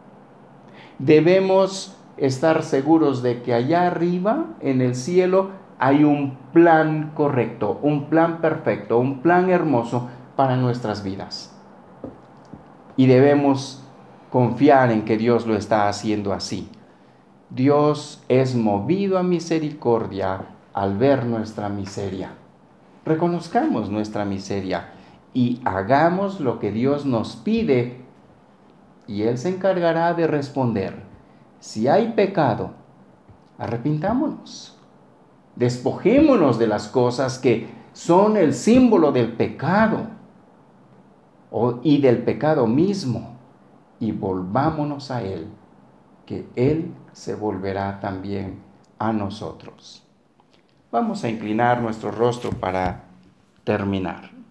debemos estar seguros de que allá arriba, en el cielo, hay un plan correcto, un plan perfecto, un plan hermoso para nuestras vidas. Y debemos confiar en que Dios lo está haciendo así. Dios es movido a misericordia al ver nuestra miseria. Reconozcamos nuestra miseria y hagamos lo que Dios nos pide, y Él se encargará de responder. Si hay pecado, arrepintámonos. Despojémonos de las cosas que son el símbolo del pecado y del pecado mismo, y volvámonos a Él, que Él se volverá también a nosotros. Vamos a inclinar nuestro rostro para terminar.